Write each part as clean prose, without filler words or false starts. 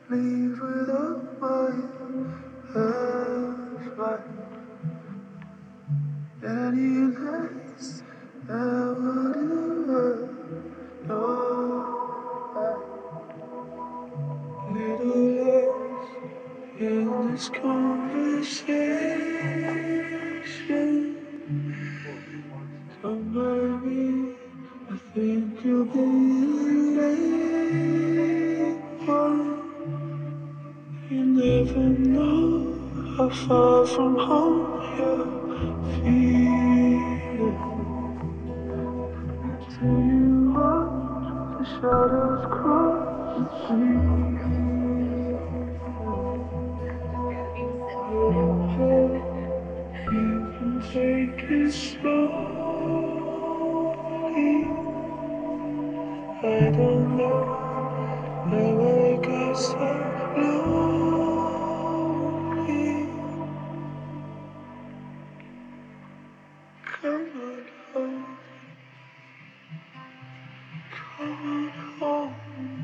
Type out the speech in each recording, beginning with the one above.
leave without my life. Any less than what it was. No, little lost in this conversation. Don't worry, I think you'll be the late one. You never know how far from home you're feeling till you watch the shadows cross the street. Oh, you can take it slowly. I don't know how I got so lonely. Come on home, come on home.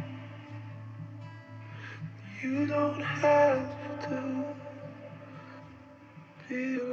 You don't have to be alone.